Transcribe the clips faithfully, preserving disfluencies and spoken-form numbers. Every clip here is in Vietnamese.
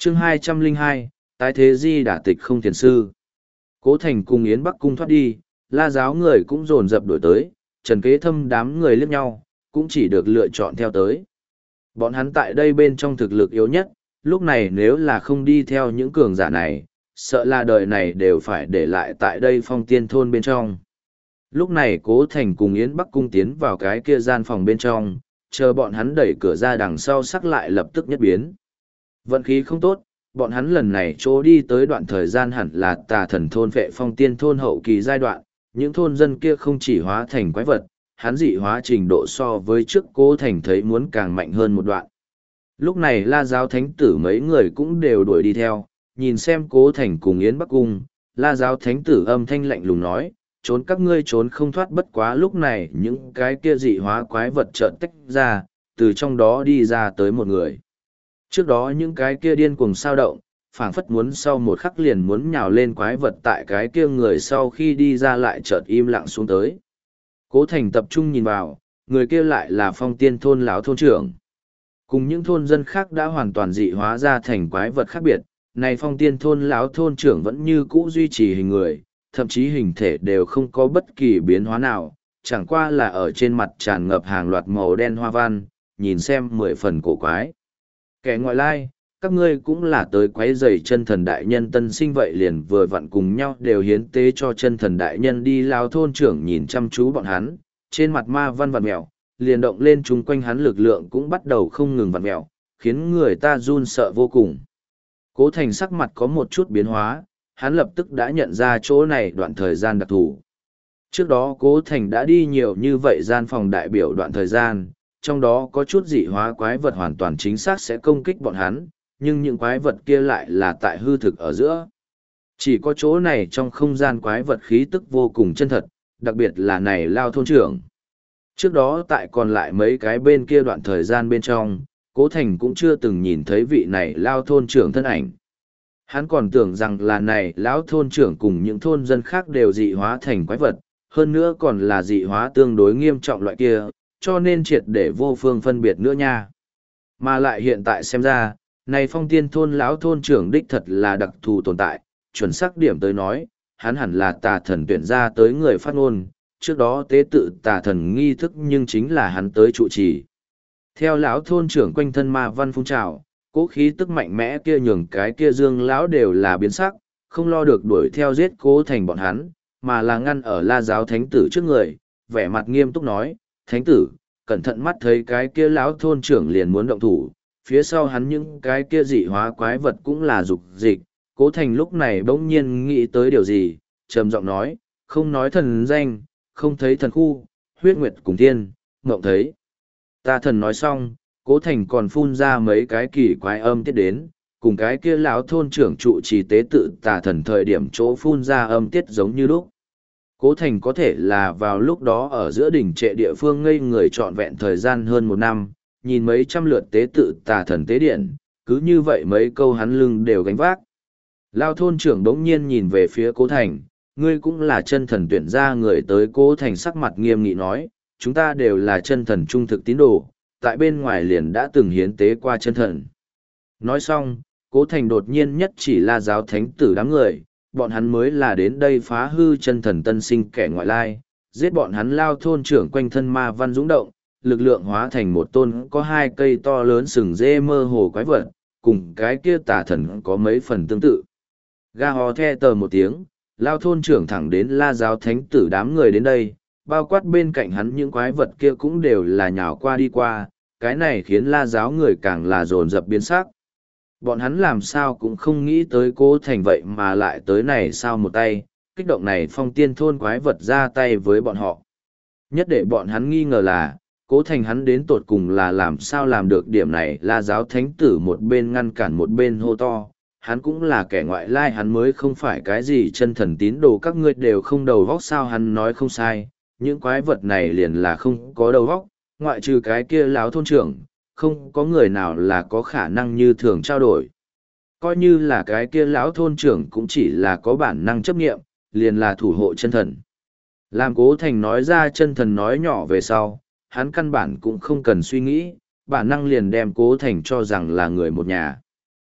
chương hai trăm lẻ hai, tái thế di đả tịch không thiền sư. Cố Thành cùng Yến Bắc Cung thoát đi, La giáo người cũng dồn dập đổi tới, Trần Kế Thâm đám người liếc nhau, cũng chỉ được lựa chọn theo tới. Bọn hắn tại đây bên trong thực lực yếu nhất, lúc này nếu là không đi theo những cường giả này, sợ là đời này đều phải để lại tại đây Phong Tiên thôn bên trong. Lúc này Cố Thành cùng Yến Bắc Cung tiến vào cái kia gian phòng bên trong, chờ bọn hắn đẩy cửa ra đằng sau sắc lại lập tức nhất biến. Vận khí không tốt, bọn hắn lần này chỗ đi tới đoạn thời gian hẳn là tà thần thôn vệ Phong Tiên thôn hậu kỳ giai đoạn, những thôn dân kia không chỉ hóa thành quái vật, hắn dị hóa trình độ so với trước Cố Thành thấy muốn càng mạnh hơn một đoạn. Lúc này La giáo thánh tử mấy người cũng đều đuổi đi theo, nhìn xem Cố Thành cùng Yến Bắc Cung, La giáo thánh tử âm thanh lạnh lùng nói, trốn các ngươi trốn không thoát. Bất quá lúc này những cái kia dị hóa quái vật trợn tách ra, từ trong đó đi ra tới một người. Trước đó những cái kia điên cuồng sao động, phảng phất muốn sau một khắc liền muốn nhào lên quái vật tại cái kia người sau khi đi ra lại chợt im lặng xuống tới. Cố Thành tập trung nhìn vào, người kia lại là Phong Tiên thôn lão thôn trưởng. Cùng những thôn dân khác đã hoàn toàn dị hóa ra thành quái vật khác biệt, này Phong Tiên thôn lão thôn trưởng vẫn như cũ duy trì hình người, thậm chí hình thể đều không có bất kỳ biến hóa nào, chẳng qua là ở trên mặt tràn ngập hàng loạt màu đen hoa văn, nhìn xem mười phần cổ quái. Kẻ ngoại lai, các ngươi cũng là tới quấy rầy chân thần đại nhân tân sinh vậy liền vừa vặn cùng nhau đều hiến tế cho chân thần đại nhân đi. Lao thôn trưởng nhìn chăm chú bọn hắn, trên mặt ma văn vặn mèo, liền động lên chung quanh hắn lực lượng cũng bắt đầu không ngừng vặn mèo, khiến người ta run sợ vô cùng. Cố Thành sắc mặt có một chút biến hóa, hắn lập tức đã nhận ra chỗ này đoạn thời gian đặc thù. Trước đó Cố Thành đã đi nhiều như vậy gian phòng đại biểu đoạn thời gian, trong đó có chút dị hóa quái vật hoàn toàn chính xác sẽ công kích bọn hắn, nhưng những quái vật kia lại là tại hư thực ở giữa. Chỉ có chỗ này trong không gian quái vật khí tức vô cùng chân thật, đặc biệt là này Lao thôn trưởng. Trước đó tại còn lại mấy cái bên kia đoạn thời gian bên trong, Cố Thành cũng chưa từng nhìn thấy vị này Lao thôn trưởng thân ảnh. Hắn còn tưởng rằng là này lão thôn trưởng cùng những thôn dân khác đều dị hóa thành quái vật, hơn nữa còn là dị hóa tương đối nghiêm trọng loại kia, cho nên triệt để vô phương phân biệt nữa nha. Mà lại hiện tại xem ra, này Phong Tiên thôn lão thôn trưởng đích thật là đặc thù tồn tại, chuẩn xác điểm tới nói, hắn hẳn là tà thần tuyển ra tới người phát ngôn, trước đó tế tự tà thần nghi thức nhưng chính là hắn tới trụ trì. Theo lão thôn trưởng quanh thân ma văn phun trào, cố khí tức mạnh mẽ kia nhường cái kia Dương lão đều là biến sắc, không lo được đuổi theo giết Cố Thành bọn hắn, mà là ngăn ở La giáo thánh tử trước người, vẻ mặt nghiêm túc nói, thánh tử, cẩn thận mắt thấy cái kia lão thôn trưởng liền muốn động thủ, phía sau hắn những cái kia dị hóa quái vật cũng là dục dịch. Cố Thành lúc này bỗng nhiên nghĩ tới điều gì, trầm giọng nói, không nói thần danh, không thấy thần khu, huyết nguyệt cùng tiên, mộng thấy. Ta thần nói xong, Cố Thành còn phun ra mấy cái kỳ quái âm tiết đến, cùng cái kia lão thôn trưởng trụ trì tế tự tà thần thời điểm chỗ phun ra âm tiết giống như lúc. Cố Thành có thể là vào lúc đó ở giữa đỉnh trệ địa phương ngây người trọn vẹn thời gian hơn một năm, nhìn mấy trăm lượt tế tự tà thần tế điện, cứ như vậy mấy câu hắn lưng đều gánh vác. Lao thôn trưởng đống nhiên nhìn về phía Cố Thành, ngươi cũng là chân thần tuyển ra người tới. Cố Thành sắc mặt nghiêm nghị nói, chúng ta đều là chân thần trung thực tín đồ, tại bên ngoài liền đã từng hiến tế qua chân thần. Nói xong, Cố Thành đột nhiên nhất chỉ La giáo thánh tử đám người, bọn hắn mới là đến đây phá hư chân thần tân sinh kẻ ngoại lai, giết bọn hắn. Lao thôn trưởng quanh thân ma văn dũng động, lực lượng hóa thành một tôn có hai cây to lớn sừng dê mơ hồ quái vật, cùng cái kia tà thần có mấy phần tương tự. Ga hò the tờ một tiếng, Lao thôn trưởng thẳng đến La giáo thánh tử đám người đến đây, bao quát bên cạnh hắn những quái vật kia cũng đều là nhào qua đi qua, cái này khiến La giáo người càng là dồn dập biến sắc. Bọn hắn làm sao cũng không nghĩ tới Cố Thành vậy mà lại tới này sao một tay, kích động này Phong Tiên thôn quái vật ra tay với bọn họ. Nhất để bọn hắn nghi ngờ là, Cố Thành hắn đến tột cùng là làm sao làm được điểm này. La giáo thánh tử một bên ngăn cản một bên hô to, hắn cũng là kẻ ngoại lai, hắn mới không phải cái gì chân thần tín đồ, các ngươi đều không đầu vóc sao? Hắn nói không sai, những quái vật này liền là không có đầu vóc, ngoại trừ cái kia lão thôn trưởng, không có người nào là có khả năng như thường trao đổi. Coi như là cái kia lão thôn trưởng cũng chỉ là có bản năng chấp nghiệm, liền là thủ hộ chân thần. Làm Cố Thành nói ra chân thần nói nhỏ về sau, hắn căn bản cũng không cần suy nghĩ, bản năng liền đem Cố Thành cho rằng là người một nhà.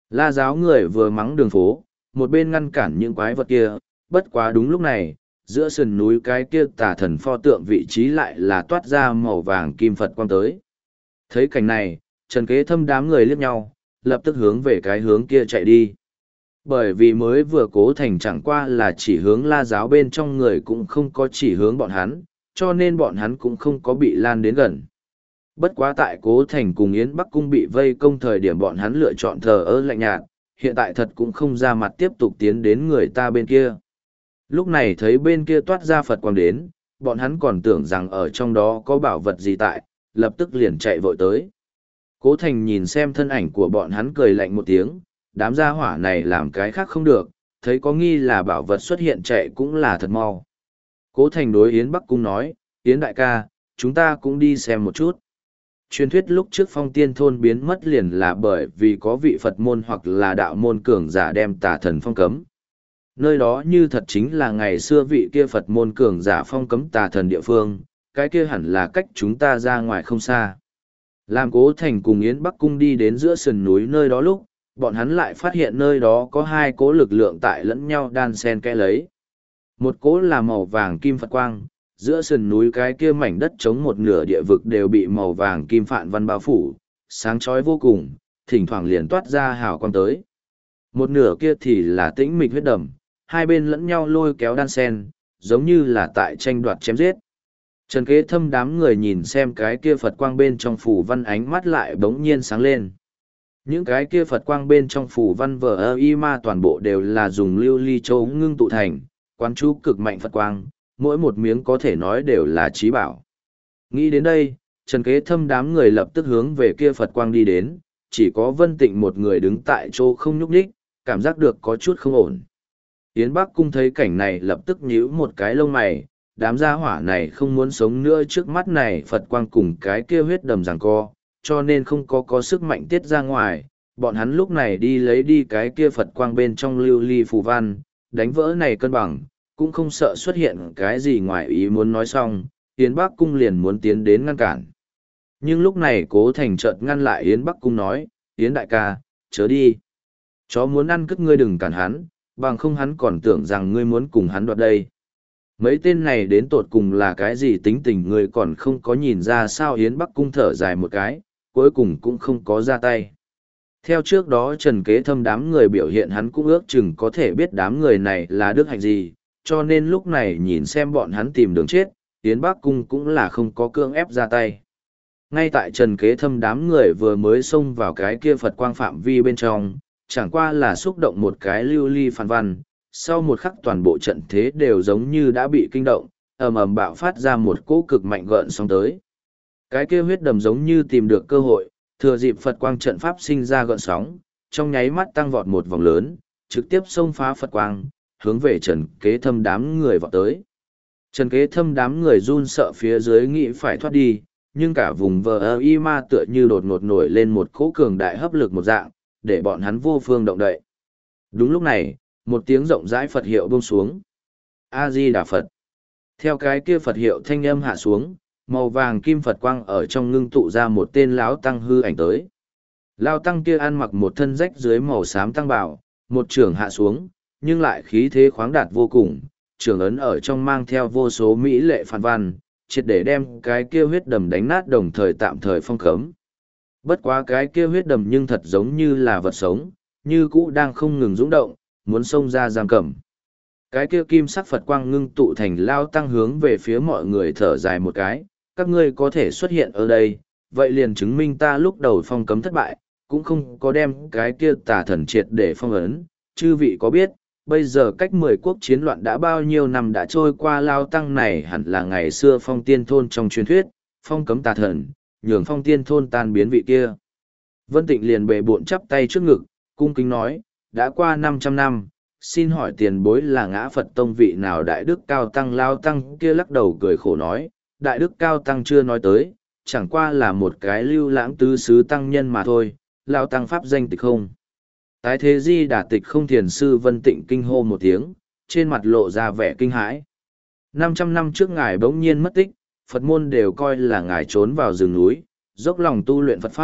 La giáo người vừa mắng đường phố, một bên ngăn cản những quái vật kia, bất quá đúng lúc này, giữa sườn núi cái kia tà thần pho tượng vị trí lại là toát ra màu vàng kim Phật quang tới. Thấy cảnh này, Trần Kế Thâm đám người liếc nhau, lập tức hướng về cái hướng kia chạy đi. Bởi vì mới vừa Cố Thành chẳng qua là chỉ hướng La giáo bên trong người cũng không có chỉ hướng bọn hắn, cho nên bọn hắn cũng không có bị lan đến gần. Bất quá tại Cố Thành cùng Yến Bắc Cung bị vây công thời điểm bọn hắn lựa chọn thờ ơ lạnh nhạt, hiện tại thật cũng không ra mặt tiếp tục tiến đến người ta bên kia. Lúc này thấy bên kia toát ra Phật quang đến, bọn hắn còn tưởng rằng ở trong đó có bảo vật gì tại, lập tức liền chạy vội tới. Cố Thành nhìn xem thân ảnh của bọn hắn cười lạnh một tiếng, đám gia hỏa này làm cái khác không được, thấy có nghi là bảo vật xuất hiện chạy cũng là thật mau. Cố Thành đối Yến Bắc Cung nói, Yến đại ca, chúng ta cũng đi xem một chút. Truyền thuyết lúc trước phong tiên thôn biến mất liền là bởi vì có vị Phật môn hoặc là đạo môn cường giả đem tà thần phong cấm. Nơi đó như thật chính là ngày xưa vị kia Phật môn cường giả phong cấm tà thần địa phương, cái kia hẳn là cách chúng ta ra ngoài không xa. Làm Cố Thành cùng Yến Bắc Cung đi đến giữa sườn núi nơi đó lúc, bọn hắn lại phát hiện nơi đó có hai cỗ lực lượng tại lẫn nhau đan xen kẽ lấy. Một cỗ là màu vàng kim Phật quang, giữa sườn núi cái kia mảnh đất chống một nửa địa vực đều bị màu vàng kim phạn văn bao phủ, sáng chói vô cùng, thỉnh thoảng liền toát ra hào quang tới. Một nửa kia thì là tĩnh mịch huyết đầm, hai bên lẫn nhau lôi kéo đan sen, giống như là tại tranh đoạt chém giết. Trần Kế Thâm đám người nhìn xem cái kia Phật quang bên trong phủ văn ánh mắt lại bỗng nhiên sáng lên. Những cái kia Phật quang bên trong phủ văn vở ơ y ma toàn bộ đều là dùng lưu ly châu ngưng tụ thành, quán chú cực mạnh Phật quang, mỗi một miếng có thể nói đều là trí bảo. Nghĩ đến đây, Trần Kế Thâm đám người lập tức hướng về kia Phật quang đi đến, chỉ có Vân Tịnh một người đứng tại chỗ không nhúc nhích, cảm giác được có chút không ổn. Yến Bắc Cung thấy cảnh này lập tức nhíu một cái lông mày, đám gia hỏa này không muốn sống nữa trước mắt này Phật quang cùng cái kia huyết đầm giằng co, cho nên không có có sức mạnh tiết ra ngoài, bọn hắn lúc này đi lấy đi cái kia Phật quang bên trong lưu ly phù văn, đánh vỡ này cân bằng, cũng không sợ xuất hiện cái gì ngoài ý muốn nói xong, Yến Bắc Cung liền muốn tiến đến ngăn cản. Nhưng lúc này Cố Thành chợt ngăn lại Yến Bắc Cung nói, Yến đại ca, chớ đi. Chó muốn ăn cất ngươi đừng cản hắn, bằng không hắn còn tưởng rằng ngươi muốn cùng hắn đoạt đây. Mấy tên này đến tột cùng là cái gì tính tình ngươi còn không có nhìn ra sao. Yến Bắc Cung thở dài một cái, cuối cùng cũng không có ra tay. Theo trước đó Trần Kế Thâm đám người biểu hiện hắn cũng ước chừng có thể biết đám người này là đức hạnh gì, cho nên lúc này nhìn xem bọn hắn tìm đường chết, Yến Bắc Cung cũng là không có cưỡng ép ra tay. Ngay tại Trần Kế Thâm đám người vừa mới xông vào cái kia Phật quang phạm vi bên trong, chẳng qua là xúc động một cái lưu ly phản văn, sau một khắc toàn bộ trận thế đều giống như đã bị kinh động, ầm ầm bạo phát ra một cỗ cực mạnh gợn sóng tới. Cái kia huyết đầm giống như tìm được cơ hội, thừa dịp Phật quang trận pháp sinh ra gợn sóng, trong nháy mắt tăng vọt một vòng lớn, trực tiếp xông phá Phật quang, hướng về Trần Kế Thâm đám người vọt tới. Trần Kế Thâm đám người run sợ phía dưới nghĩ phải thoát đi, nhưng cả vùng vờ ơ y ma tựa như đột ngột nổi lên một cỗ cường đại hấp lực một dạng, để bọn hắn vô phương động đậy. Đúng lúc này, một tiếng rộng rãi Phật hiệu buông xuống. A-di-đà Phật. Theo cái kia Phật hiệu thanh âm hạ xuống, màu vàng kim Phật quang ở trong ngưng tụ ra một tên lão tăng hư ảnh tới. Lão tăng kia ăn mặc một thân rách dưới màu xám tăng bào, một trường hạ xuống, nhưng lại khí thế khoáng đạt vô cùng, trường ấn ở trong mang theo vô số mỹ lệ phản văn, triệt để đem cái kia huyết đầm đánh nát đồng thời tạm thời phong cấm. Bất quá cái kia huyết đầm nhưng thật giống như là vật sống, như cũ đang không ngừng dũng động, muốn xông ra giam cầm. Cái kia kim sắc Phật quang ngưng tụ thành lao tăng hướng về phía mọi người thở dài một cái, các ngươi có thể xuất hiện ở đây, vậy liền chứng minh ta lúc đầu phong cấm thất bại, cũng không có đem cái kia tà thần triệt để phong ấn, chư vị có biết, bây giờ cách mười quốc chiến loạn đã bao nhiêu năm đã trôi qua. Lao tăng này hẳn là ngày xưa phong tiên thôn trong truyền thuyết, phong cấm tà thần, nhường phong tiên thôn tan biến vị kia. Vân Tịnh liền bề bộn chắp tay trước ngực, cung kính nói, đã qua năm trăm năm, xin hỏi tiền bối là ngã Phật tông vị nào đại đức cao tăng. Lao tăng kia lắc đầu cười khổ nói, đại đức cao tăng chưa nói tới, chẳng qua là một cái lưu lãng tứ xứ tăng nhân mà thôi, Lao tăng pháp danh tịch không. Tái thế di đà tịch không. Thiền sư Vân Tịnh kinh hô một tiếng, trên mặt lộ ra vẻ kinh hãi. Năm trăm năm trước ngài bỗng nhiên mất tích, Phật môn đều coi là ngài trốn vào rừng núi, dốc lòng tu luyện Phật Pháp,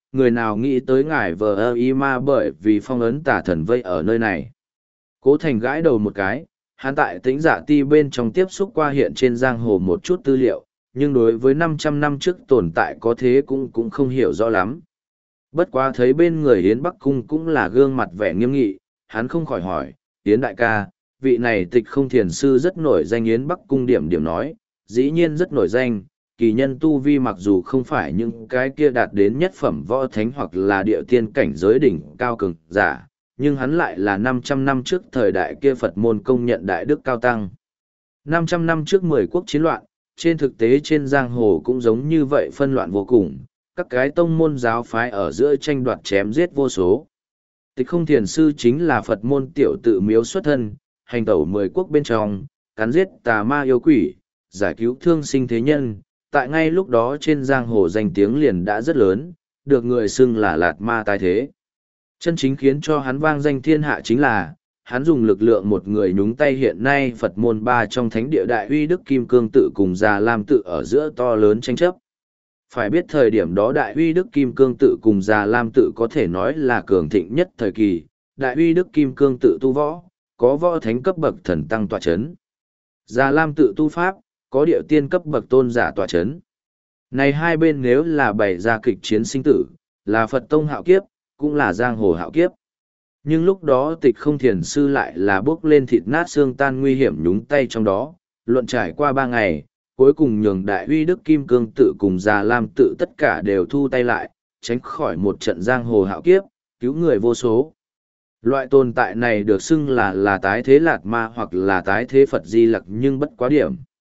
người nào nghĩ tới ngài vờ ơ y ma bởi vì phong ấn tả thần vây ở nơi này. Cố Thành gãi đầu một cái, hắn tại tĩnh giả ti bên trong tiếp xúc qua hiện trên giang hồ một chút tư liệu, nhưng đối với năm trăm năm trước tồn tại có thế cũng cũng không hiểu rõ lắm. Bất quá thấy bên người Yến Bắc Cung cũng là gương mặt vẻ nghiêm nghị, hắn không khỏi hỏi, Yến đại ca, vị này Tịch Không Thiền sư rất nổi danh. Yến Bắc Cung điểm điểm nói, dĩ nhiên rất nổi danh, kỳ nhân tu vi mặc dù không phải những cái kia đạt đến nhất phẩm võ thánh hoặc là địa tiên cảnh giới đỉnh cao cường giả, nhưng hắn lại là năm trăm năm trước thời đại kia Phật môn công nhận đại đức cao tăng. năm trăm năm trước mười quốc chiến loạn, trên thực tế trên giang hồ cũng giống như vậy phân loạn vô cùng, các cái tông môn giáo phái ở giữa tranh đoạt chém giết vô số. Tịch Không Thiền sư chính là Phật môn tiểu tự miếu xuất thân, hành tẩu mười quốc bên trong, cắn giết tà ma yêu quỷ, giải cứu thương sinh thế nhân, tại ngay lúc đó trên giang hồ danh tiếng liền đã rất lớn, được người xưng là Lạt Ma tái thế. Chân chính khiến cho hắn vang danh thiên hạ chính là, hắn dùng lực lượng một người nhúng tay hiện nay Phật môn ba trong thánh địa Đại Uy Đức Kim Cương tự cùng Già Lam tự ở giữa to lớn tranh chấp. Phải biết thời điểm đó Đại Uy Đức Kim Cương tự cùng Già Lam tự có thể nói là cường thịnh nhất thời kỳ, Đại Uy Đức Kim Cương tự tu võ, có võ thánh cấp bậc thần tăng tọa chấn. Già Lam tự tu pháp, có điệu tiên cấp bậc tôn giả tọa chấn. Này hai bên nếu là bày ra kịch chiến sinh tử, là Phật tông hạo kiếp, cũng là giang hồ hạo kiếp. Nhưng lúc đó Tịch Không Thiền sư lại là bước lên thịt nát xương tan nguy hiểm nhúng tay trong đó, luận trải qua ba ngày, cuối cùng nhường Đại Uy Đức Kim Cương tự cùng Già Lam tự tất cả đều thu tay lại, tránh khỏi một trận giang hồ hạo kiếp, cứu người vô số. Loại tồn tại này được xưng là là tái thế Lạt Ma hoặc là tái thế Phật Di Lặc, nhưng bất quá điểm.